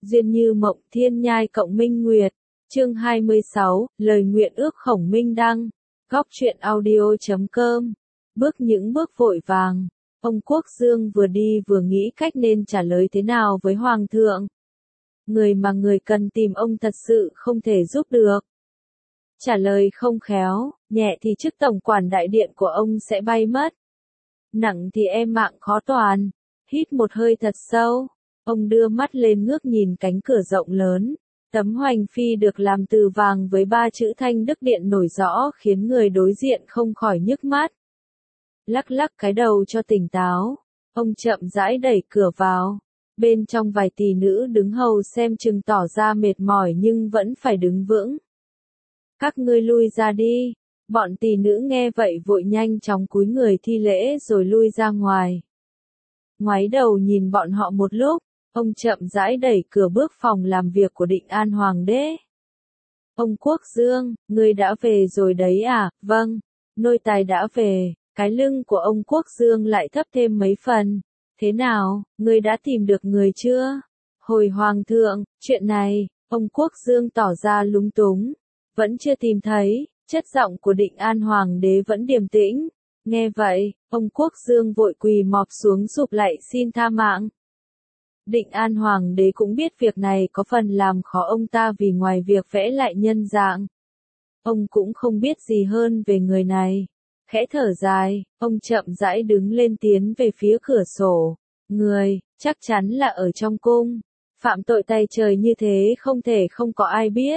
Duyên như mộng thiên nhai cộng minh nguyệt. Chương 26, lời nguyện ước khổng minh đăng. Góc truyện audio.com. Bước những bước vội vàng. Ông Quốc Dương vừa đi vừa nghĩ cách nên trả lời thế nào với Hoàng thượng. Người mà người cần tìm ông thật sự không thể giúp được. Trả lời không khéo, nhẹ thì chức tổng quản đại điện của ông sẽ bay mất. Nặng thì e mạng khó toàn. Hít một hơi thật sâu. Ông đưa mắt lên ngước nhìn cánh cửa rộng lớn. Tấm hoành phi được làm từ vàng với 3 chữ Thanh Đức Điện nổi rõ khiến người đối diện không khỏi nhức mắt. Lắc lắc cái đầu cho tỉnh táo. Ông chậm rãi đẩy cửa vào. Bên trong vài tỷ nữ đứng hầu xem chừng tỏ ra mệt mỏi nhưng vẫn phải đứng vững. Các ngươi lui ra đi. Bọn tỷ nữ nghe vậy vội nhanh chóng cúi người thi lễ rồi lui ra ngoài. Ngoái đầu nhìn bọn họ một lúc, ông chậm rãi đẩy cửa bước phòng làm việc của Định An Hoàng đế. Ông Quốc Dương, ngươi đã về rồi đấy à? Vâng, nô tài đã về. Cái lưng của ông Quốc Dương lại thấp thêm mấy phần. Thế nào, ngươi đã tìm được người chưa? Hồi Hoàng thượng, chuyện này, ông Quốc Dương tỏ ra lúng túng. Vẫn chưa tìm thấy, chất giọng của Định An Hoàng đế vẫn điềm tĩnh. Nghe vậy, ông Quốc Dương vội quỳ mọp xuống sụp lạy xin tha mạng. Định An Hoàng đế cũng biết việc này có phần làm khó ông ta vì ngoài việc vẽ lại nhân dạng. Ông cũng không biết gì hơn về người này. Khẽ thở dài, ông chậm rãi đứng lên tiến về phía cửa sổ. Người, chắc chắn là ở trong cung. Phạm tội tày trời như thế không thể không có ai biết.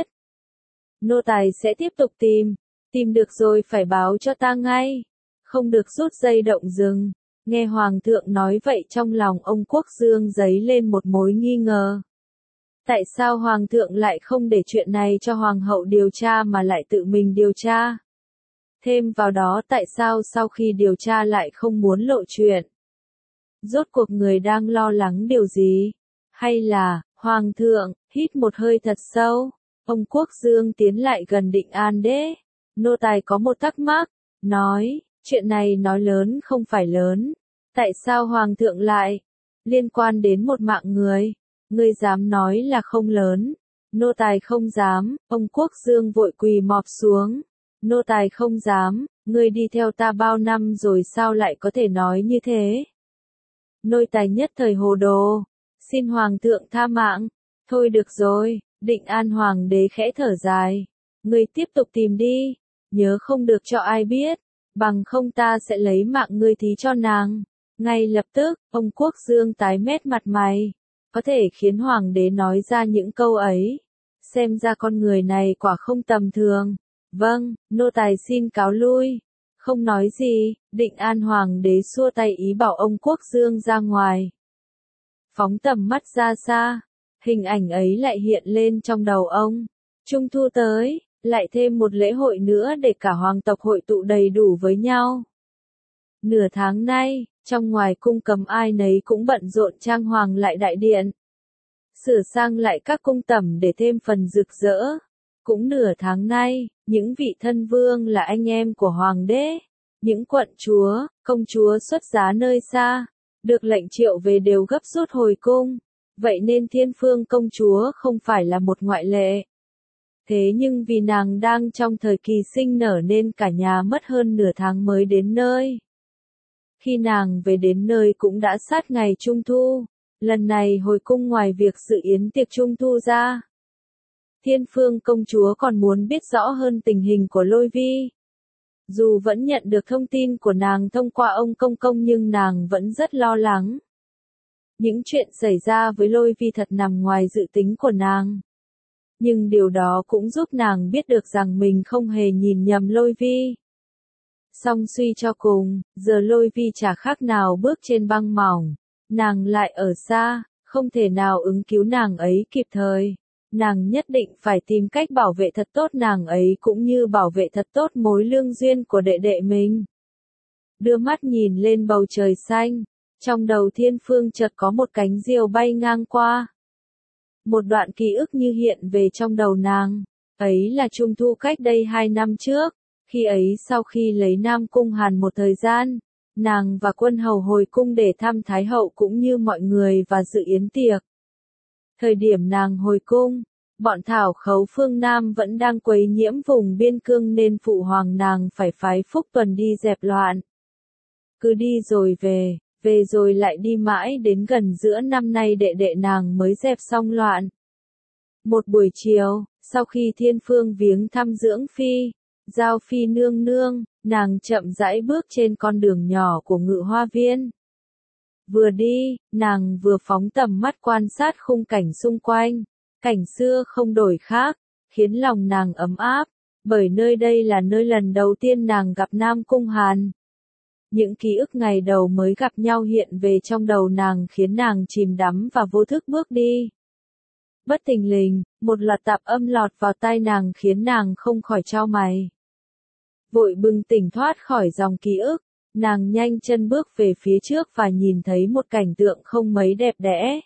Nô tài sẽ tiếp tục tìm được rồi phải báo cho ta ngay. Không được rút dây động rừng. Nghe Hoàng thượng nói vậy trong lòng ông Quốc Dương dấy lên một mối nghi ngờ. Tại sao Hoàng thượng lại không để chuyện này cho Hoàng hậu điều tra mà lại tự mình điều tra? Thêm vào đó tại sao sau khi điều tra lại không muốn lộ chuyện? Rốt cuộc người đang lo lắng điều gì? Hay là, Hoàng thượng, hít một hơi thật sâu, ông Quốc Dương tiến lại gần Định An đế. Nô tài có một thắc mắc, nói, chuyện này nói lớn không phải lớn. Tại sao Hoàng thượng lại liên quan đến một mạng người? Ngươi dám nói là không lớn. Nô tài không dám, ông Quốc Dương vội quỳ mọp xuống. Nô tài không dám, ngươi đi theo ta bao năm rồi sao lại có thể nói như thế? Nô tài nhất thời hồ đồ, xin Hoàng thượng tha mạng. Thôi được rồi, Định An Hoàng đế khẽ thở dài. Ngươi tiếp tục tìm đi, nhớ không được cho ai biết, bằng không ta sẽ lấy mạng ngươi thí cho nàng. Ngay lập tức, ông Quốc Dương tái mét mặt mày. Có thể khiến Hoàng đế nói ra những câu ấy. Xem ra con người này quả không tầm thường. Vâng, nô tài xin cáo lui. Không nói gì, Định An Hoàng đế xua tay ý bảo ông Quốc Dương ra ngoài. Phóng tầm mắt ra xa, hình ảnh ấy lại hiện lên trong đầu ông. Trung thu tới, lại thêm một lễ hội nữa để cả hoàng tộc hội tụ đầy đủ với nhau. Nửa tháng nay, trong ngoài cung cầm ai nấy cũng bận rộn trang hoàng lại đại điện. Sửa sang lại các cung tẩm để thêm phần rực rỡ. Cũng nửa tháng nay, những vị thân vương là anh em của hoàng đế, những quận chúa, công chúa xuất giá nơi xa, được lệnh triệu về đều gấp rút hồi cung. Vậy nên Thiên Phương công chúa không phải là một ngoại lệ. Thế nhưng vì nàng đang trong thời kỳ sinh nở nên cả nhà mất hơn nửa tháng mới đến nơi. Khi nàng về đến nơi cũng đã sát ngày Trung Thu. Lần này hồi cung ngoài việc dự yến tiệc Trung Thu ra, Thiên Phương công chúa còn muốn biết rõ hơn tình hình của Lôi Vi. Dù vẫn nhận được thông tin của nàng thông qua ông công công nhưng nàng vẫn rất lo lắng. Những chuyện xảy ra với Lôi Vi thật nằm ngoài dự tính của nàng. Nhưng điều đó cũng giúp nàng biết được rằng mình không hề nhìn nhầm Lôi Vi. Song suy cho cùng, giờ Lôi Vi chả khác nào bước trên băng mỏng. Nàng lại ở xa, không thể nào ứng cứu nàng ấy kịp thời. Nàng nhất định phải tìm cách bảo vệ thật tốt nàng ấy cũng như bảo vệ thật tốt mối lương duyên của đệ đệ mình. Đưa mắt nhìn lên bầu trời xanh, trong đầu Thiên Phương chợt có một cánh diều bay ngang qua. Một đoạn ký ức như hiện về trong đầu nàng, ấy là Trung Thu cách đây 2 năm trước, khi ấy sau khi lấy Nam Cung Hàn một thời gian, nàng và quân hầu hồi cung để thăm Thái hậu cũng như mọi người và dự yến tiệc. Thời điểm nàng hồi cung, bọn Thảo Khấu phương Nam vẫn đang quấy nhiễm vùng biên cương nên phụ hoàng nàng phải phái Phúc Tuần đi dẹp loạn. Cứ đi rồi về rồi lại đi mãi đến gần giữa năm nay đệ đệ nàng mới dẹp xong loạn. Một buổi chiều, sau khi Thiên Phương viếng thăm dưỡng phi, Giao Phi nương nương, nàng chậm rãi bước trên con đường nhỏ của Ngự Hoa Viên. Vừa đi, nàng vừa phóng tầm mắt quan sát khung cảnh xung quanh, cảnh xưa không đổi khác, khiến lòng nàng ấm áp, bởi nơi đây là nơi lần đầu tiên nàng gặp Nam Cung Hàn. Những ký ức ngày đầu mới gặp nhau hiện về trong đầu nàng khiến nàng chìm đắm và vô thức bước đi. Bất thình lình, một loạt tạp âm lọt vào tai nàng khiến nàng không khỏi chau mày. Vội bừng tỉnh thoát khỏi dòng ký ức, nàng nhanh chân bước về phía trước và nhìn thấy một cảnh tượng không mấy đẹp đẽ.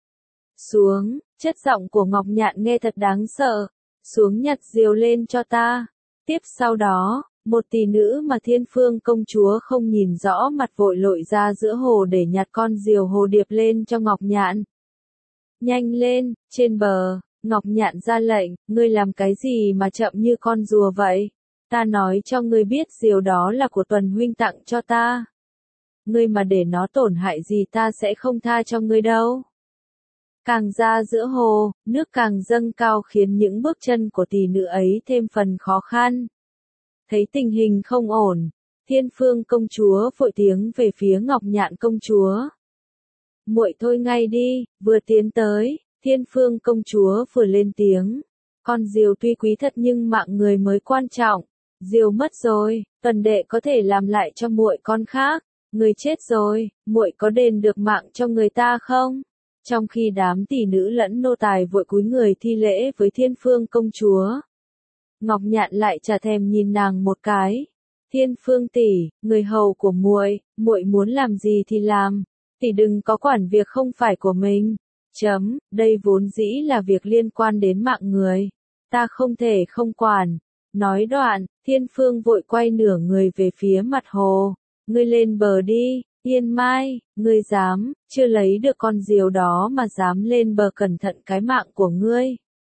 Xuống, chất giọng của Ngọc Nhạn nghe thật đáng sợ, xuống nhặt diều lên cho ta. Tiếp sau đó, một tỷ nữ mà Thiên Phương công chúa không nhìn rõ mặt vội lội ra giữa hồ để nhặt con diều hồ điệp lên cho Ngọc Nhạn. Nhanh lên, trên bờ, Ngọc Nhạn ra lệnh, ngươi làm cái gì mà chậm như con rùa vậy? Ta nói cho ngươi biết diều đó là của Tuần huynh tặng cho ta. Ngươi mà để nó tổn hại gì ta sẽ không tha cho ngươi đâu. Càng ra giữa hồ, nước càng dâng cao khiến những bước chân của tỷ nữ ấy thêm phần khó khăn. Thấy tình hình không ổn, Thiên Phương công chúa vội tiếng về phía Ngọc Nhạn công chúa. Muội thôi ngay đi, vừa tiến tới, Thiên Phương công chúa vừa lên tiếng. Con diều tuy quý thật nhưng mạng người mới quan trọng. Diều mất rồi, Tuần đệ có thể làm lại cho muội con khác. Người chết rồi, muội có đền được mạng cho người ta không? Trong khi đám tỷ nữ lẫn nô tài vội cúi người thi lễ với Thiên Phương công chúa, Ngọc Nhạn lại chả thèm nhìn nàng một cái. Thiên Phương tỷ, người hầu của muội, muội muốn làm gì thì làm, tỷ đừng có quản việc không phải của mình. Đây vốn dĩ là việc liên quan đến mạng người, ta không thể không quản. Nói đoạn, Thiên Phương vội quay nửa người về phía mặt hồ. Ngươi lên bờ đi, Yên Mai, ngươi dám, chưa lấy được con diều đó mà dám lên bờ, cẩn thận cái mạng của ngươi.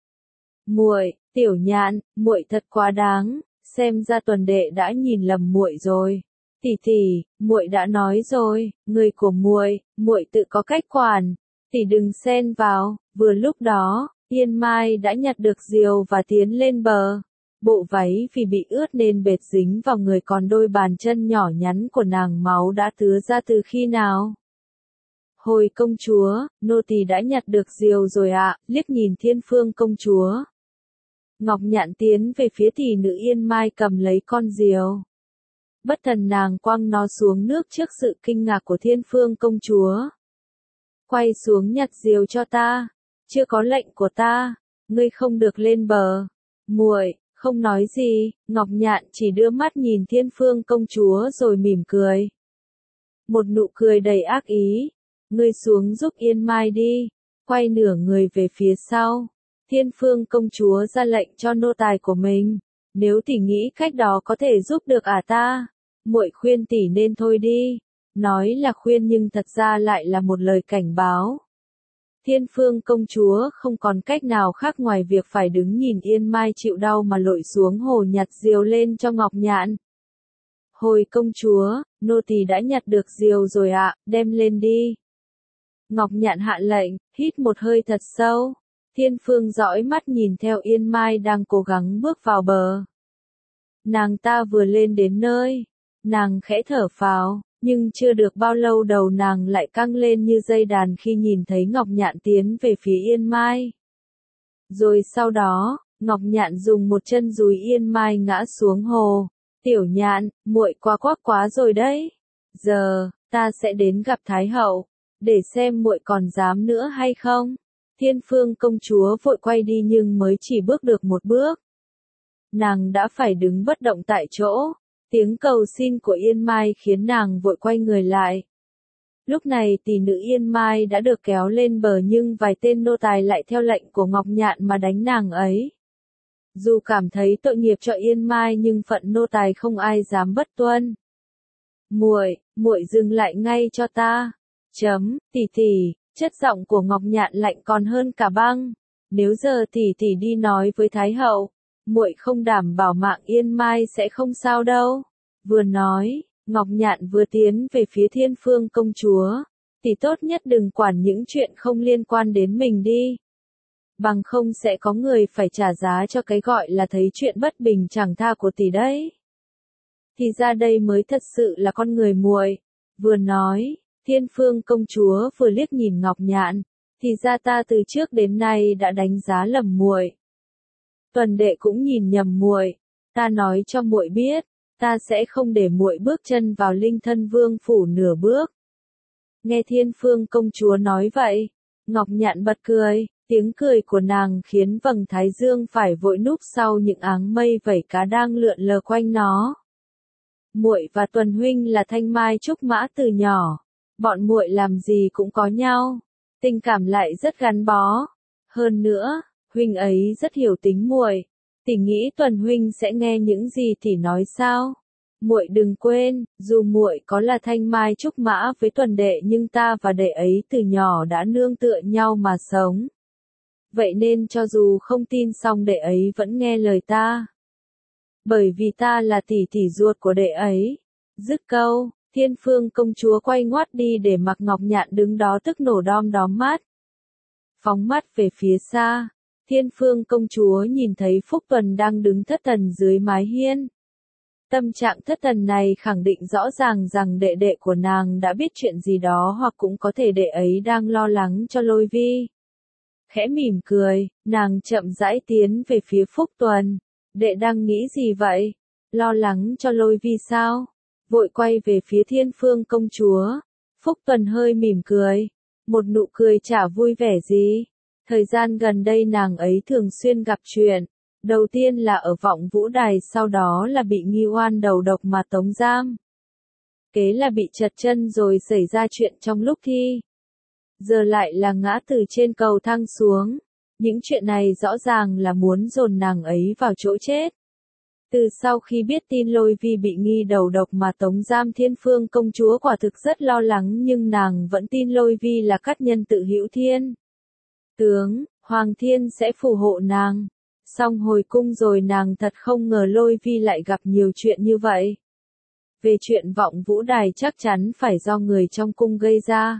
Muội, Tiểu Nhạn, muội thật quá đáng, xem ra Tuần đệ đã nhìn lầm muội rồi. Tỷ tỷ, muội đã nói rồi, người của muội tự có cách quản, tỷ đừng xen vào. Vừa lúc đó, Yên Mai đã nhặt được diều và tiến lên bờ. Bộ váy vì bị ướt nên bệt dính vào người, còn đôi bàn chân nhỏ nhắn của nàng máu đã tứa ra từ khi nào. Hồi công chúa, nô tỳ đã nhặt được diều rồi ạ. Liếc nhìn Thiên Phương công chúa, Ngọc Nhạn tiến về phía tỷ nữ Yên Mai cầm lấy con diều. Bất thần nàng quăng nó xuống nước trước sự kinh ngạc của Thiên Phương công chúa. Quay xuống nhặt diều cho ta, chưa có lệnh của ta, ngươi không được lên bờ. Muội không nói gì, Ngọc Nhạn chỉ đưa mắt nhìn Thiên Phương công chúa rồi mỉm cười. Một nụ cười đầy ác ý. Ngươi xuống giúp Yên Mai đi. Quay nửa người về phía sau, Thiên Phương công chúa ra lệnh cho nô tài của mình. Nếu tỷ nghĩ cách đó có thể giúp được ta, muội khuyên tỷ nên thôi đi. Nói là khuyên nhưng thật ra lại là một lời cảnh báo. Thiên Phương công chúa không còn cách nào khác ngoài việc phải đứng nhìn Yên Mai chịu đau mà lội xuống hồ nhặt diều lên cho Ngọc Nhạn. Hồi công chúa, nô tỳ đã nhặt được diều rồi ạ, đem lên đi. Ngọc Nhạn hạ lệnh, hít một hơi thật sâu. Thiên Phương dõi mắt nhìn theo Yên Mai đang cố gắng bước vào bờ. Nàng ta vừa lên đến nơi, nàng khẽ thở phào. Nhưng chưa được bao lâu đầu nàng lại căng lên như dây đàn khi nhìn thấy Ngọc Nhạn tiến về phía Yên Mai. Rồi sau đó, Ngọc Nhạn dùng một chân dùi Yên Mai ngã xuống hồ. Tiểu Nhạn, muội quá rồi đấy. Giờ, ta sẽ đến gặp Thái hậu, để xem muội còn dám nữa hay không. Thiên Phương công chúa vội quay đi nhưng mới chỉ bước được một bước, nàng đã phải đứng bất động tại chỗ. Tiếng cầu xin của Yên Mai khiến nàng vội quay người lại. Lúc này tỷ nữ Yên Mai đã được kéo lên bờ nhưng vài tên nô tài lại theo lệnh của Ngọc Nhạn mà đánh nàng ấy. Dù cảm thấy tội nghiệp cho Yên Mai nhưng phận nô tài không ai dám bất tuân. Muội dừng lại ngay cho ta. Tỷ tỷ, Chất giọng của Ngọc Nhạn lạnh còn hơn cả băng. Nếu giờ tỷ đi nói với Thái hậu, muội không đảm bảo mạng Yên Mai sẽ không sao đâu. Vừa nói, Ngọc Nhạn vừa tiến về phía Thiên Phương công chúa. Tỷ tốt nhất đừng quản những chuyện không liên quan đến mình đi. Bằng không sẽ có người phải trả giá cho cái gọi là thấy chuyện bất bình chẳng tha của tỷ đấy. Thì ra đây mới thật sự là con người muội. Vừa nói, Thiên Phương công chúa vừa liếc nhìn Ngọc Nhạn, thì ra ta từ trước đến nay đã đánh giá lầm muội. Tuần đệ cũng nhìn nhầm muội, ta nói cho muội biết, ta sẽ không để muội bước chân vào Linh Thân Vương phủ nửa bước. Nghe Thiên Phương công chúa nói vậy, Ngọc Nhạn bật cười, tiếng cười của nàng khiến vầng thái dương phải vội núp sau những áng mây vẩy cá đang lượn lờ quanh nó. Muội và Tuần huynh là thanh mai trúc mã từ nhỏ, bọn muội làm gì cũng có nhau, tình cảm lại rất gắn bó. Hơn nữa, huynh ấy rất hiểu tính muội, tỷ nghĩ Tuần huynh sẽ nghe những gì tỷ nói sao? Muội đừng quên, dù muội có là thanh mai trúc mã với Tuần đệ nhưng ta và đệ ấy từ nhỏ đã nương tựa nhau mà sống. Vậy nên cho dù không tin song đệ ấy vẫn nghe lời ta. Bởi vì ta là tỷ ruột của đệ ấy. Dứt câu, Thiên Phương công chúa quay ngoắt đi để mặc Ngọc Nhạn đứng đó tức nổ đom đóm mắt. Phóng mắt về phía xa, Thiên Phương công chúa nhìn thấy Phúc Tuần đang đứng thất thần dưới mái hiên. Tâm trạng thất thần này khẳng định rõ ràng rằng đệ đệ của nàng đã biết chuyện gì đó hoặc cũng có thể đệ ấy đang lo lắng cho Lôi Vi. Khẽ mỉm cười, nàng chậm rãi tiến về phía Phúc Tuần. Đệ đang nghĩ gì vậy? Lo lắng cho Lôi Vi sao? Vội quay về phía Thiên Phương công chúa. Phúc Tuần hơi mỉm cười. Một nụ cười chả vui vẻ gì. Thời gian gần đây nàng ấy thường xuyên gặp chuyện. Đầu tiên là ở Vọng Vũ Đài, sau đó là bị nghi oan đầu độc mà tống giam. Kế là bị trật chân rồi xảy ra chuyện trong lúc thi. Giờ lại là ngã từ trên cầu thang xuống. Những chuyện này rõ ràng là muốn dồn nàng ấy vào chỗ chết. Từ sau khi biết tin Lôi Vi bị nghi đầu độc mà tống giam, Thiên Phương công chúa quả thực rất lo lắng, nhưng nàng vẫn tin Lôi Vi là cát nhân tự hữu thiên. Tướng, Hoàng Thiên sẽ phù hộ nàng. Xong hồi cung rồi nàng thật không ngờ Lôi Vi lại gặp nhiều chuyện như vậy. Về chuyện Vọng Vũ Đài chắc chắn phải do người trong cung gây ra.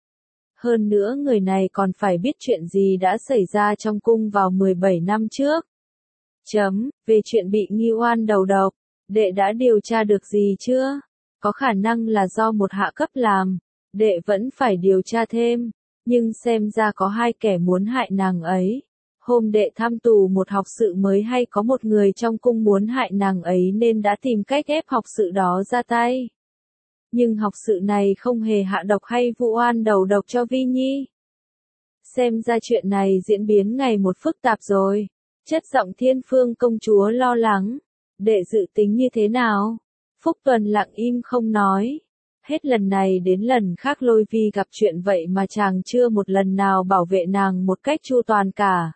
Hơn nữa người này còn phải biết chuyện gì đã xảy ra trong cung vào 17 năm trước. Về chuyện bị nghi oan đầu độc, đệ đã điều tra được gì chưa? Có khả năng là do một hạ cấp làm, đệ vẫn phải điều tra thêm, nhưng xem ra có hai kẻ muốn hại nàng ấy. Hôm đệ thăm tù một học sự mới hay có một người trong cung muốn hại nàng ấy nên đã tìm cách ép học sự đó ra tay. Nhưng học sự này không hề hạ độc hay vu oan đầu độc cho Vi Nhi. Xem ra chuyện này diễn biến ngày một phức tạp rồi. Chất giọng Thiên Phương công chúa lo lắng. Đệ dự tính như thế nào? Phúc Tuần lặng im không nói. Hết lần này đến lần khác Lôi Vi gặp chuyện vậy mà chàng chưa một lần nào bảo vệ nàng một cách chu toàn cả.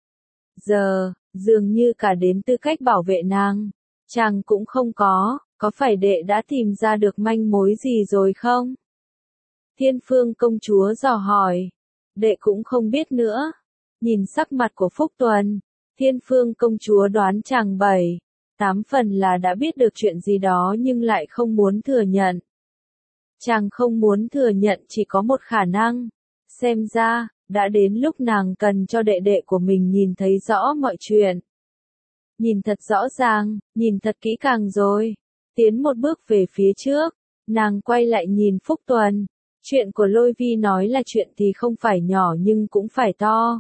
Giờ, dường như cả đến tư cách bảo vệ nàng, chàng cũng không có phải đệ đã tìm ra được manh mối gì rồi không? Thiên Phương công chúa dò hỏi. Đệ cũng không biết nữa. Nhìn sắc mặt của Phúc Tuần, Thiên Phương công chúa đoán chàng 7-8 phần là đã biết được chuyện gì đó nhưng lại không muốn thừa nhận. Chàng không muốn thừa nhận chỉ có một khả năng. Xem ra, đã đến lúc nàng cần cho đệ đệ của mình nhìn thấy rõ mọi chuyện. Nhìn thật rõ ràng, nhìn thật kỹ càng rồi. Tiến một bước về phía trước, nàng quay lại nhìn Phúc Tuần. Chuyện của Lôi Vi nói là chuyện thì không phải nhỏ nhưng cũng phải to.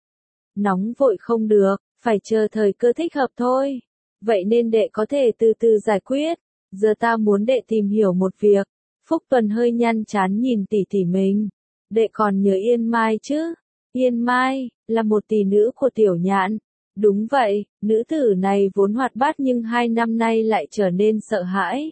Nóng vội không được, phải chờ thời cơ thích hợp thôi. Vậy nên đệ có thể từ từ giải quyết. Giờ ta muốn đệ tìm hiểu một việc. Phúc Tuần hơi nhăn chán nhìn tỷ mình. Đệ còn nhớ Yên Mai chứ? Yên Mai, là một tỷ nữ của Tiểu Nhạn. Đúng vậy, nữ tử này vốn hoạt bát nhưng 2 năm nay lại trở nên sợ hãi.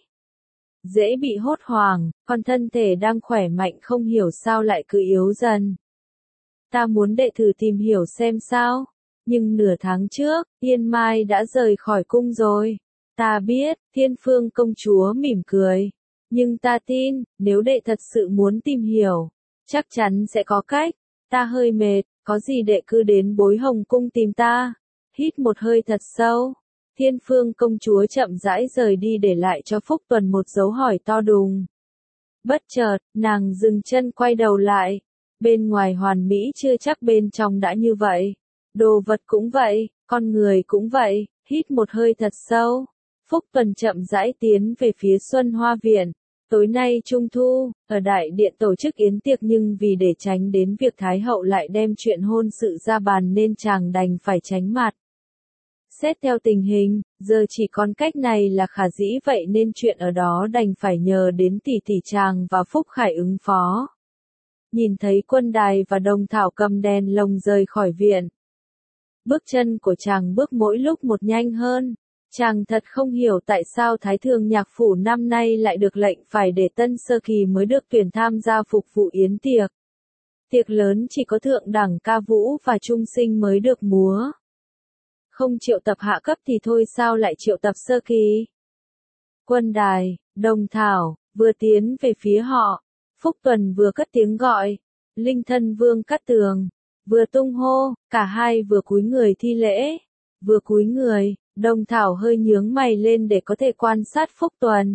Dễ bị hốt hoảng, còn thân thể đang khỏe mạnh không hiểu sao lại cứ yếu dần. Ta muốn đệ thử tìm hiểu xem sao. Nhưng nửa tháng trước, Yên Mai đã rời khỏi cung rồi. Ta biết, Thiên Phương công chúa mỉm cười. Nhưng ta tin, nếu đệ thật sự muốn tìm hiểu, Chắc chắn sẽ có cách, ta hơi mệt, có gì đệ cứ đến Bối Hồng cung tìm ta. Hít một hơi thật sâu, Thiên Phương công chúa chậm rãi rời đi để lại cho Phúc Tuần một dấu hỏi to đùng. Bất chợt, nàng dừng chân quay đầu lại. Bên ngoài hoàn mỹ chưa chắc bên trong đã như vậy. Đồ vật cũng vậy, con người cũng vậy, hít một hơi thật sâu. Phúc Tuần chậm rãi tiến về phía Xuân Hoa Viện. Tối nay Trung Thu, ở đại điện tổ chức yến tiệc nhưng vì để tránh đến việc Thái hậu lại đem chuyện hôn sự ra bàn nên chàng đành phải tránh mặt. Xét theo tình hình, giờ chỉ còn cách này là khả dĩ vậy nên chuyện ở đó đành phải nhờ đến tỷ tỷ chàng và Phúc Khải ứng phó. Nhìn thấy Quân Đài và Đồng Thảo cầm đèn lồng rời khỏi viện. Bước chân của chàng bước mỗi lúc một nhanh hơn. Chàng thật không hiểu tại sao Thái Thường Nhạc Phủ năm nay lại được lệnh phải để Tân Sơ Kỳ mới được tuyển tham gia phục vụ yến tiệc. Tiệc lớn chỉ có thượng đẳng ca vũ và trung sinh mới được múa. Không triệu tập hạ cấp thì thôi sao lại triệu tập sơ kỳ. Quân Đài, Đồng Thảo, vừa tiến về phía họ. Phúc Tuần vừa cất tiếng gọi. Linh thân Vương Cát Tường, vừa tung hô, cả hai vừa cúi người thi lễ. Vừa cúi người, Đồng Thảo hơi nhướng mày lên để có thể quan sát Phúc Tuần.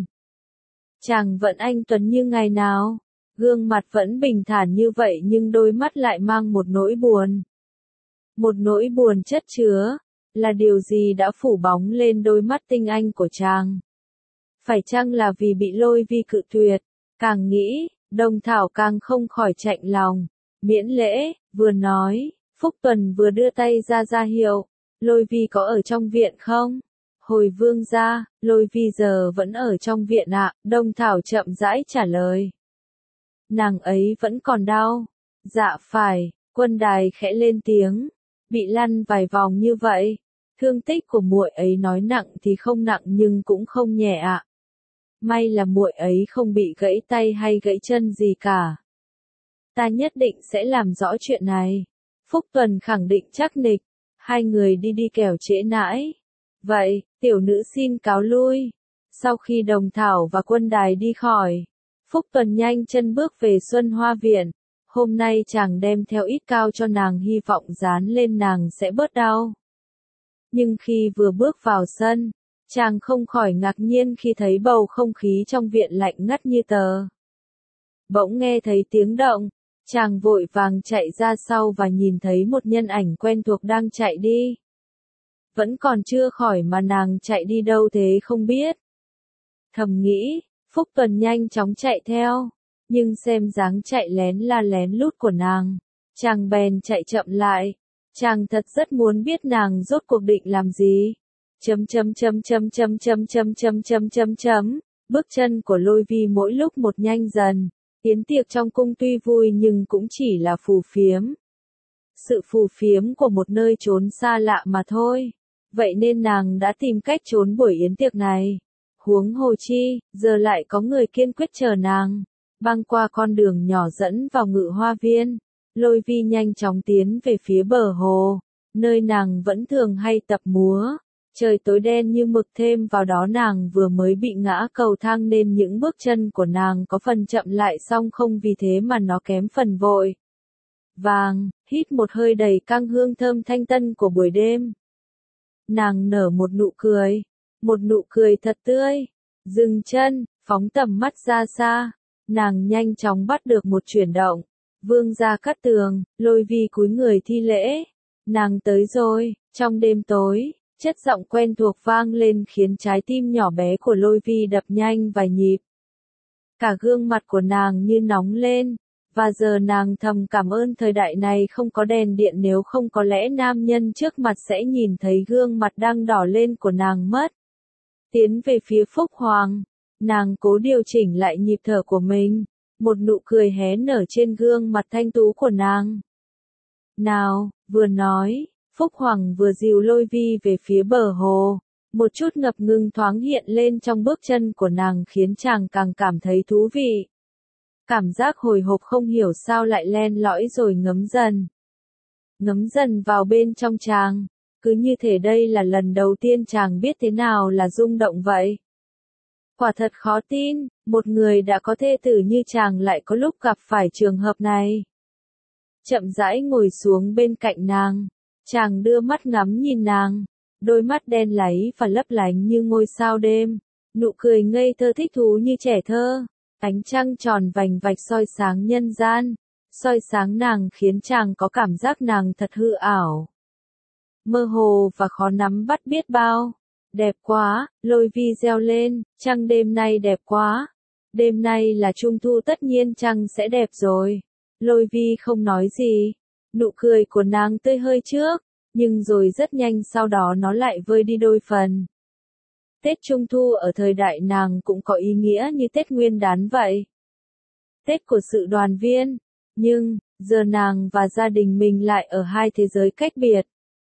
Chàng vẫn anh tuấn như ngày nào. Gương mặt vẫn bình thản như vậy nhưng đôi mắt lại mang một nỗi buồn. Một nỗi buồn chất chứa. Là điều gì đã phủ bóng lên đôi mắt tinh anh của chàng? Phải chăng là vì bị Lôi Vi cự tuyệt? Càng nghĩ, Đồng Thảo càng không khỏi chạnh lòng. Miễn lễ, vừa nói, Phúc Tuần vừa đưa tay ra hiệu. Lôi Vi có ở trong viện không? Hồi vương gia, Lôi Vi giờ vẫn ở trong viện ạ, Đồng Thảo chậm rãi trả lời. Nàng ấy vẫn còn đau. Dạ phải, Quân Đài khẽ lên tiếng. Bị lăn vài vòng như vậy. Thương tích của muội ấy nói nặng thì không nặng nhưng cũng không nhẹ ạ. May là muội ấy không bị gãy tay hay gãy chân gì cả. Ta nhất định sẽ làm rõ chuyện này. Phúc Tuần khẳng định chắc nịch. Hai người đi kẻo trễ nãi. Vậy, tiểu nữ xin cáo lui. Sau khi Đồng Thảo và Quân Đài đi khỏi, Phúc Tuần nhanh chân bước về Xuân Hoa Viện. Hôm nay chàng đem theo ít cao cho nàng hy vọng dán lên nàng sẽ bớt đau. Nhưng khi vừa bước vào sân, chàng không khỏi ngạc nhiên khi thấy bầu không khí trong viện lạnh ngắt như tờ. Bỗng nghe thấy tiếng động, chàng vội vàng chạy ra sau và nhìn thấy một nhân ảnh quen thuộc đang chạy đi. Vẫn còn chưa khỏi mà nàng chạy đi đâu thế không biết. Thầm nghĩ, Phúc Tuần nhanh chóng chạy theo, nhưng xem dáng chạy lén la lén lút của nàng, chàng bèn chạy chậm lại. Chàng thật rất muốn biết nàng rốt cuộc định làm gì. Bước chân của Lôi Vi mỗi lúc một nhanh dần. Yến tiệc trong cung tuy vui nhưng cũng chỉ là phù phiếm. Sự phù phiếm của một nơi trốn xa lạ mà thôi. Vậy nên nàng đã tìm cách trốn buổi yến tiệc này. Huống hồ chi, giờ lại có người kiên quyết chờ nàng. Băng qua con đường nhỏ dẫn vào Ngự Hoa Viên. Lôi Vi nhanh chóng tiến về phía bờ hồ, nơi nàng vẫn thường hay tập múa. Trời tối đen như mực thêm vào đó nàng vừa mới bị ngã cầu thang nên những bước chân của nàng có phần chậm lại song không vì thế mà nó kém phần vội. Vàng, hít một hơi đầy căng hương thơm thanh tân của buổi đêm. Nàng nở một nụ cười thật tươi. Dừng chân, phóng tầm mắt ra xa, nàng nhanh chóng bắt được một chuyển động. Vương gia Cát Tường, Lôi Vi cúi người thi lễ. Nàng tới rồi, trong đêm tối, chất giọng quen thuộc vang lên khiến trái tim nhỏ bé của Lôi Vi đập nhanh vài nhịp. Cả gương mặt của nàng như nóng lên, và giờ nàng thầm cảm ơn thời đại này không có đèn điện nếu không có lẽ nam nhân trước mặt sẽ nhìn thấy gương mặt đang đỏ lên của nàng mất. Tiến về phía Phúc Hoàng, nàng cố điều chỉnh lại nhịp thở của mình. Một nụ cười hé nở trên gương mặt thanh tú của nàng. Nào, vừa nói, Phúc Hoàng vừa dìu Lôi Vi về phía bờ hồ. Một chút ngập ngừng thoáng hiện lên trong bước chân của nàng khiến chàng càng cảm thấy thú vị. Cảm giác hồi hộp không hiểu sao lại len lỏi rồi ngấm dần vào bên trong chàng. Cứ như thể đây là lần đầu tiên chàng biết thế nào là rung động vậy. Quả thật khó tin, một người đã có thê tử như chàng lại có lúc gặp phải trường hợp này. Chậm rãi ngồi xuống bên cạnh nàng, chàng đưa mắt ngắm nhìn nàng, đôi mắt đen láy và lấp lánh như ngôi sao đêm, nụ cười ngây thơ thích thú như trẻ thơ, ánh trăng tròn vành vạch soi sáng nhân gian, soi sáng nàng khiến chàng có cảm giác nàng thật hư ảo, mơ hồ và khó nắm bắt biết bao. Đẹp quá, Lôi Vi reo lên, trăng đêm nay đẹp quá. Đêm nay là trung thu tất nhiên trăng sẽ đẹp rồi. Lôi Vi không nói gì. Nụ cười của nàng tươi hơi trước, nhưng rồi rất nhanh sau đó nó lại vơi đi đôi phần. Tết Trung Thu ở thời đại nàng cũng có ý nghĩa như Tết Nguyên Đán vậy. Tết của sự đoàn viên. Nhưng, giờ nàng và gia đình mình lại ở hai thế giới cách biệt.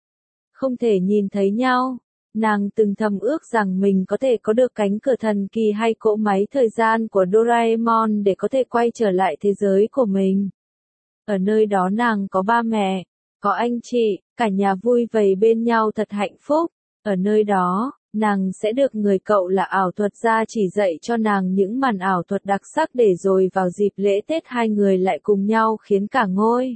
Không thể nhìn thấy nhau. Nàng từng thầm ước rằng mình có thể có được cánh cửa thần kỳ hay cỗ máy thời gian của Doraemon để có thể quay trở lại thế giới của mình. Ở nơi đó nàng có ba mẹ, có anh chị, cả nhà vui vầy bên nhau thật hạnh phúc. Ở nơi đó, nàng sẽ được người cậu là ảo thuật gia chỉ dạy cho nàng những màn ảo thuật đặc sắc để rồi vào dịp lễ Tết hai người lại cùng nhau khiến cả ngôi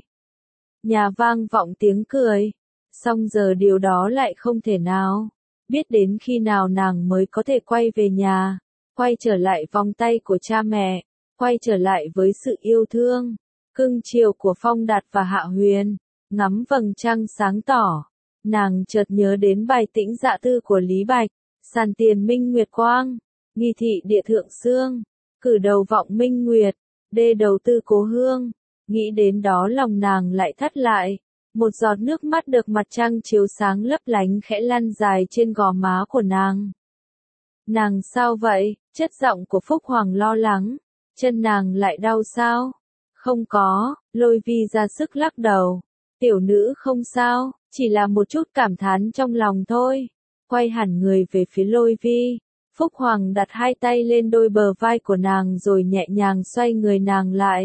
nhà vang vọng tiếng cười. Song giờ điều đó lại không thể nào. Biết đến khi nào nàng mới có thể quay về nhà, quay trở lại vòng tay của cha mẹ, quay trở lại với sự yêu thương, cưng chiều của Phong Đạt và Hạ Huyền, ngắm vầng trăng sáng tỏ. Nàng chợt nhớ đến bài Tĩnh Dạ Tư của Lý Bạch, sàn tiền minh nguyệt quang, nghi thị địa thượng xương, cử đầu vọng minh nguyệt, đê đầu tư cố hương. Nghĩ đến đó lòng nàng lại thắt lại. Một giọt nước mắt được mặt trăng chiếu sáng lấp lánh khẽ lăn dài trên gò má của nàng. Nàng sao vậy? Chất giọng của Phúc Hoàng lo lắng. Chân nàng lại đau sao? Không có, Lôi Vi ra sức lắc đầu. Tiểu nữ không sao, chỉ là một chút cảm thán trong lòng thôi. Quay hẳn người về phía Lôi Vi. Phúc Hoàng đặt hai tay lên đôi bờ vai của nàng rồi nhẹ nhàng xoay người nàng lại.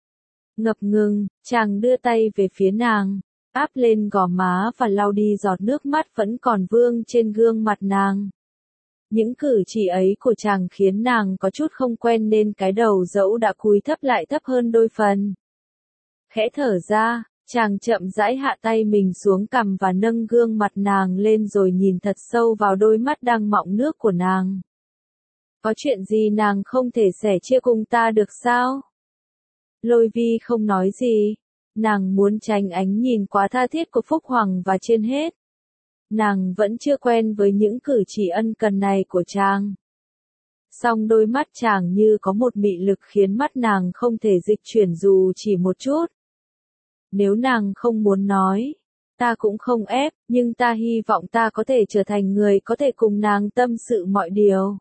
Ngập ngừng, chàng đưa tay về phía nàng. Áp lên gò má và lau đi giọt nước mắt vẫn còn vương trên gương mặt nàng. Những cử chỉ ấy của chàng khiến nàng có chút không quen nên cái đầu dẫu đã cúi thấp lại thấp hơn đôi phần. Khẽ thở ra, chàng chậm rãi hạ tay mình xuống cằm và nâng gương mặt nàng lên rồi nhìn thật sâu vào đôi mắt đang mọng nước của nàng. Có chuyện gì nàng không thể sẻ chia cùng ta được sao? Lôi Vi không nói gì. Nàng muốn tránh ánh nhìn quá tha thiết của Phúc Hoàng và trên hết. Nàng vẫn chưa quen với những cử chỉ ân cần này của chàng. Song đôi mắt chàng như có một mị lực khiến mắt nàng không thể dịch chuyển dù chỉ một chút. Nếu nàng không muốn nói, ta cũng không ép, nhưng ta hy vọng ta có thể trở thành người có thể cùng nàng tâm sự mọi điều.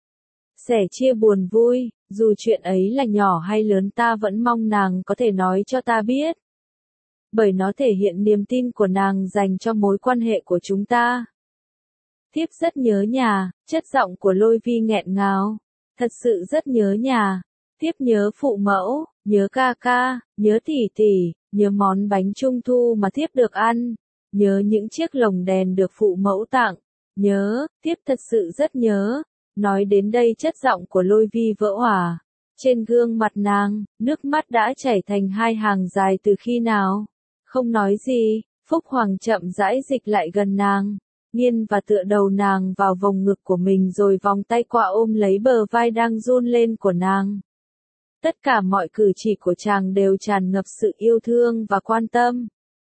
Sẻ chia buồn vui, dù chuyện ấy là nhỏ hay lớn ta vẫn mong nàng có thể nói cho ta biết. Bởi nó thể hiện niềm tin của nàng dành cho mối quan hệ của chúng ta. Thiếp rất nhớ nhà, chất giọng của Lôi Vi nghẹn ngào. Thật sự rất nhớ nhà. Thiếp nhớ phụ mẫu, nhớ ca ca, nhớ tỷ tỷ, nhớ món bánh trung thu mà thiếp được ăn. Nhớ những chiếc lồng đèn được phụ mẫu tặng. Nhớ, thiếp thật sự rất nhớ. Nói đến đây chất giọng của Lôi Vi vỡ òa. Trên gương mặt nàng, nước mắt đã chảy thành hai hàng dài từ khi nào. Không nói gì, Phúc Hoàng chậm rãi dịch lại gần nàng, nghiêng và tựa đầu nàng vào vòng ngực của mình rồi vòng tay qua ôm lấy bờ vai đang run lên của nàng. Tất cả mọi cử chỉ của chàng đều tràn ngập sự yêu thương và quan tâm.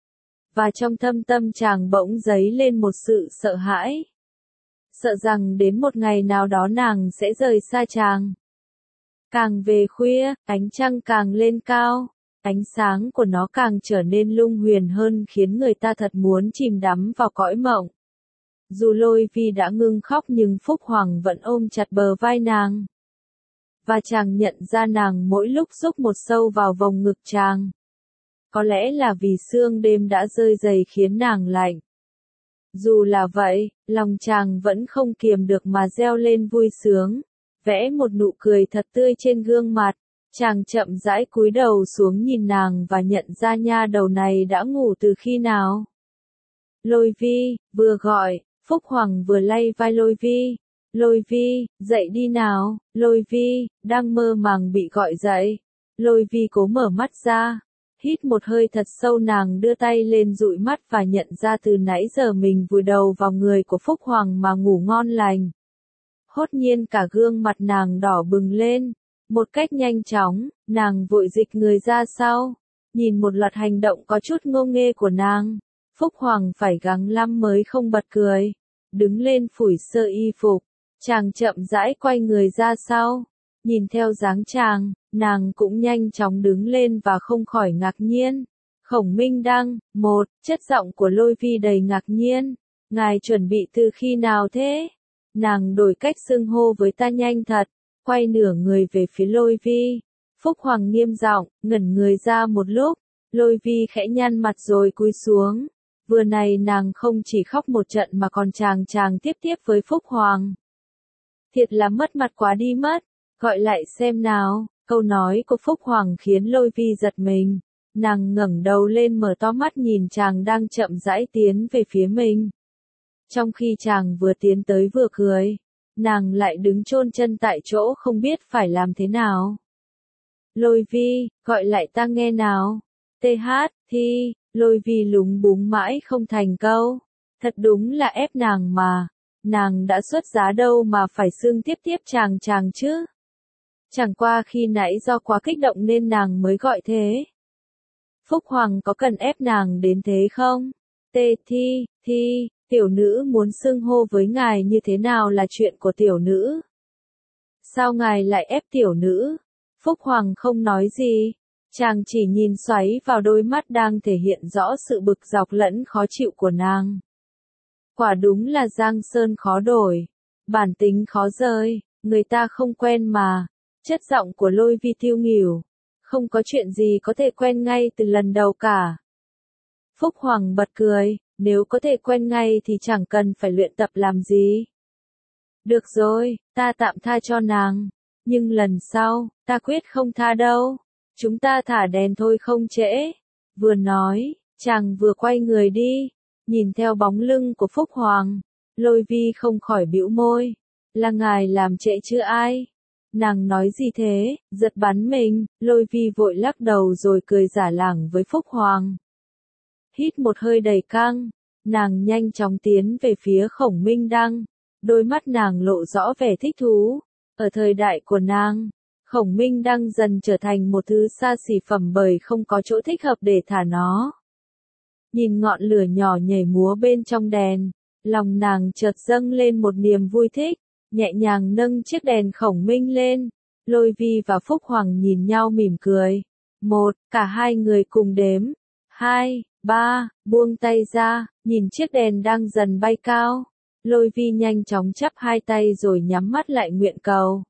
Và trong thâm tâm chàng bỗng dấy lên một sự sợ hãi. Sợ rằng đến một ngày nào đó nàng sẽ rời xa chàng. Càng về khuya, ánh trăng càng lên cao. Ánh sáng của nó càng trở nên lung huyền hơn khiến người ta thật muốn chìm đắm vào cõi mộng. Dù Lôi Vi đã ngưng khóc nhưng Phúc Hoàng vẫn ôm chặt bờ vai nàng. Và chàng nhận ra nàng mỗi lúc rúc một sâu vào vòng ngực chàng. Có lẽ là vì sương đêm đã rơi dày khiến nàng lạnh. Dù là vậy, lòng chàng vẫn không kiềm được mà reo lên vui sướng, vẽ một nụ cười thật tươi trên gương mặt. Chàng chậm rãi cúi đầu xuống nhìn nàng và nhận ra nha đầu này đã ngủ từ khi nào. Lôi Vi, vừa gọi, Phúc Hoàng vừa lay vai Lôi Vi. Lôi Vi, dậy đi nào, Lôi Vi, đang mơ màng bị gọi dậy. Lôi Vi cố mở mắt ra, hít một hơi thật sâu, nàng đưa tay lên dụi mắt và nhận ra từ nãy giờ mình vùi đầu vào người của Phúc Hoàng mà ngủ ngon lành. Hốt nhiên cả gương mặt nàng đỏ bừng lên, một cách nhanh chóng, nàng vội dịch người ra sau, nhìn một loạt hành động có chút ngô nghê của nàng. Phúc Hoàng phải gắng lắm mới không bật cười, đứng lên phủi sơ y phục, chàng chậm rãi quay người ra sau, nhìn theo dáng chàng, nàng cũng nhanh chóng đứng lên và không khỏi ngạc nhiên. Khổng Minh Đăng, chất giọng của Lôi Vi đầy ngạc nhiên, ngài chuẩn bị từ khi nào thế? Nàng đổi cách xưng hô với ta nhanh thật, quay nửa người về phía Lôi Vi. Phúc Hoàng nghiêm giọng, ngẩn người ra một lúc, Lôi Vi khẽ nhăn mặt rồi cúi xuống. Vừa này nàng không chỉ khóc một trận mà còn chàng tiếp với Phúc Hoàng. Thiệt là mất mặt quá đi mất, gọi lại xem nào. Câu nói của Phúc Hoàng khiến Lôi Vi giật mình, nàng ngẩng đầu lên mở to mắt nhìn chàng đang chậm rãi tiến về phía mình. Trong khi chàng vừa tiến tới vừa cười, nàng lại đứng chôn chân tại chỗ không biết phải làm thế nào. Lôi Vi, gọi lại ta nghe nào. Thi, Lôi Vi lúng búng mãi không thành câu. Thật đúng là ép nàng mà. Nàng đã xuất giá đâu mà phải xưng tiếp chàng chứ. Chẳng qua khi nãy do quá kích động nên nàng mới gọi thế. Phúc Hoàng có cần ép nàng đến thế không? Thi, tiểu nữ muốn xưng hô với ngài như thế nào là chuyện của tiểu nữ. Sao ngài lại ép tiểu nữ? Phúc Hoàng không nói gì, chàng chỉ nhìn xoáy vào đôi mắt đang thể hiện rõ sự bực dọc lẫn khó chịu của nàng. Quả đúng là giang sơn khó đổi, bản tính khó rời, người ta không quen mà. Chất giọng của Lôi Vi thiêu nghỉu, không có chuyện gì có thể quen ngay từ lần đầu cả. Phúc Hoàng bật cười, nếu có thể quen ngay thì chẳng cần phải luyện tập làm gì. Được rồi, ta tạm tha cho nàng, nhưng lần sau, ta quyết không tha đâu. Chúng ta thả đèn thôi không trễ. Vừa nói, chàng vừa quay người đi, nhìn theo bóng lưng của Phúc Hoàng. Lôi Vi không khỏi bĩu môi, là ngài làm trễ chứ ai. Nàng nói gì thế, giật bắn mình. Lôi Vi vội lắc đầu rồi cười giả lảng với Phúc Hoàng. Hít một hơi đầy căng, nàng nhanh chóng tiến về phía Khổng Minh Đăng, đôi mắt nàng lộ rõ vẻ thích thú. Ở thời đại của nàng, Khổng Minh Đăng dần trở thành một thứ xa xỉ phẩm bởi không có chỗ thích hợp để thả nó. Nhìn ngọn lửa nhỏ nhảy múa bên trong đèn, lòng nàng chợt dâng lên một niềm vui thích, nhẹ nhàng nâng chiếc đèn Khổng Minh lên. Lôi Vi và Phúc Hoàng nhìn nhau mỉm cười. Cả hai người cùng đếm. 2, 3, buông tay ra, nhìn chiếc đèn đang dần bay cao. Lôi Vi nhanh chóng chắp hai tay rồi nhắm mắt lại nguyện cầu.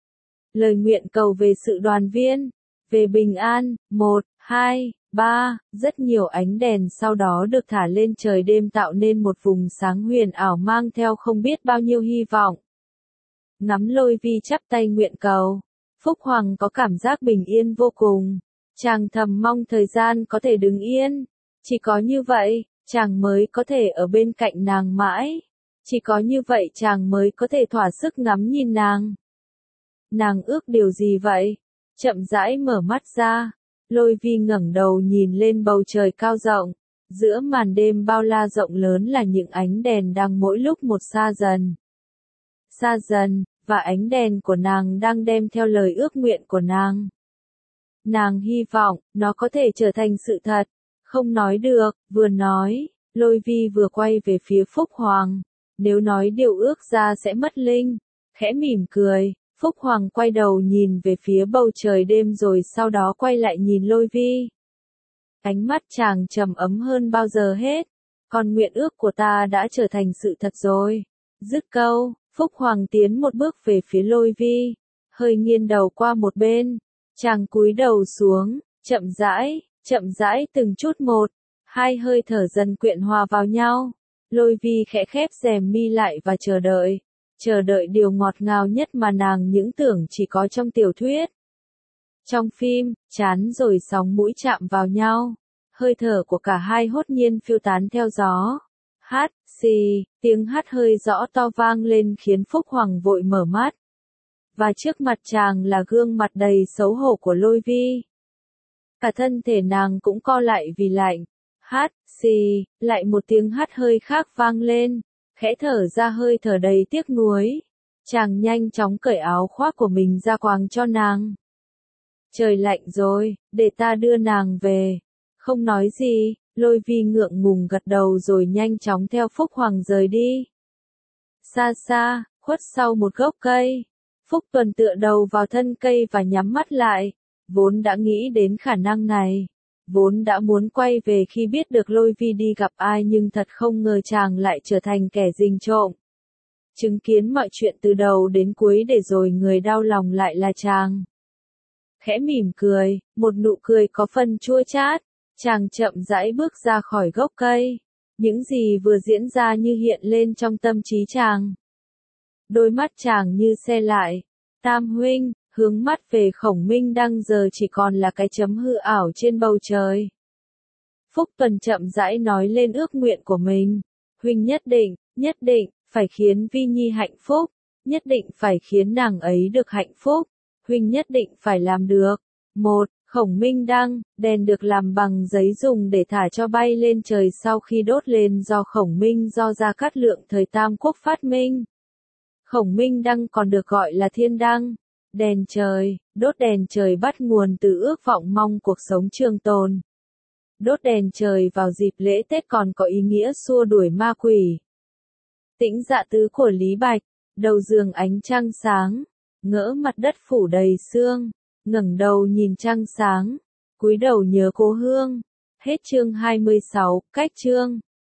Lời nguyện cầu về sự đoàn viên, về bình an. 2, 3, rất nhiều ánh đèn sau đó được thả lên trời đêm tạo nên một vùng sáng huyền ảo mang theo không biết bao nhiêu hy vọng. Ngắm Lôi Vi chắp tay nguyện cầu, Phúc Hoàng có cảm giác bình yên vô cùng. Chàng thầm mong thời gian có thể đứng yên. Chỉ có như vậy, chàng mới có thể ở bên cạnh nàng mãi. Chỉ có như vậy chàng mới có thể thỏa sức ngắm nhìn nàng. Nàng ước điều gì vậy? Chậm rãi mở mắt ra. Lôi Vi ngẩng đầu nhìn lên bầu trời cao rộng. Giữa màn đêm bao la rộng lớn là những ánh đèn đang mỗi lúc một xa dần. Xa dần, và ánh đèn của nàng đang đem theo lời ước nguyện của nàng. Nàng hy vọng, nó có thể trở thành sự thật. Không nói được, vừa nói, Lôi Vi vừa quay về phía Phúc Hoàng. Nếu nói điều ước ra sẽ mất linh. Khẽ mỉm cười, Phúc Hoàng quay đầu nhìn về phía bầu trời đêm rồi sau đó quay lại nhìn Lôi Vi. Ánh mắt chàng trầm ấm hơn bao giờ hết. Còn nguyện ước của ta đã trở thành sự thật rồi. Dứt câu, Phúc Hoàng tiến một bước về phía Lôi Vi, hơi nghiêng đầu qua một bên. Chàng cúi đầu xuống, chậm rãi từng chút một, hai hơi thở dần quyện hòa vào nhau. Lôi Vi khẽ khép rèm mi lại và chờ đợi điều ngọt ngào nhất mà nàng những tưởng chỉ có trong tiểu thuyết. Trong phim, chán rồi sóng mũi chạm vào nhau, hơi thở của cả hai hốt nhiên phiêu tán theo gió. Hát, xì, tiếng hát hơi rõ to vang lên khiến Phúc Hoàng vội mở mắt. Và trước mặt chàng là gương mặt đầy xấu hổ của Lôi Vi. Cả thân thể nàng cũng co lại vì lạnh. Hát, xì, lại một tiếng hát hơi khác vang lên, khẽ thở ra hơi thở đầy tiếc nuối. Chàng nhanh chóng cởi áo khoác của mình ra quàng cho nàng. Trời lạnh rồi, để ta đưa nàng về. Không nói gì, Lôi Vi ngượng ngùng gật đầu rồi nhanh chóng theo Phúc Hoàng rời đi. Xa xa, khuất sau một gốc cây, Phúc Tuần tựa đầu vào thân cây và nhắm mắt lại, vốn đã nghĩ đến khả năng này, vốn đã muốn quay về khi biết được Lôi Vi đi gặp ai nhưng thật không ngờ chàng lại trở thành kẻ rình trộm. Chứng kiến mọi chuyện từ đầu đến cuối để rồi người đau lòng lại là chàng. Khẽ mỉm cười, một nụ cười có phần chua chát, chàng chậm rãi bước ra khỏi gốc cây. Những gì vừa diễn ra như hiện lên trong tâm trí chàng. Đôi mắt chàng như se lại. Tam huynh, hướng mắt về Khổng Minh Đăng giờ chỉ còn là cái chấm hư ảo trên bầu trời. Phúc Tuần chậm rãi nói lên ước nguyện của mình. Huynh nhất định, phải khiến Vi Nhi hạnh phúc, nhất định phải khiến nàng ấy được hạnh phúc. Huynh nhất định phải làm được. 1. Khổng Minh Đăng, đèn được làm bằng giấy dùng để thả cho bay lên trời sau khi đốt lên do Khổng Minh do Gia Cát Lượng thời Tam Quốc phát minh. Khổng Minh Đăng còn được gọi là Thiên Đăng. Đèn trời, đốt đèn trời bắt nguồn từ ước vọng mong cuộc sống trường tồn. Đốt đèn trời vào dịp lễ Tết còn có ý nghĩa xua đuổi ma quỷ. Tĩnh dạ tứ của Lý Bạch, đầu giường ánh trăng sáng, ngỡ mặt đất phủ đầy sương, ngẩng đầu nhìn trăng sáng, cúi đầu nhớ cố hương. Hết chương 26, cách chương.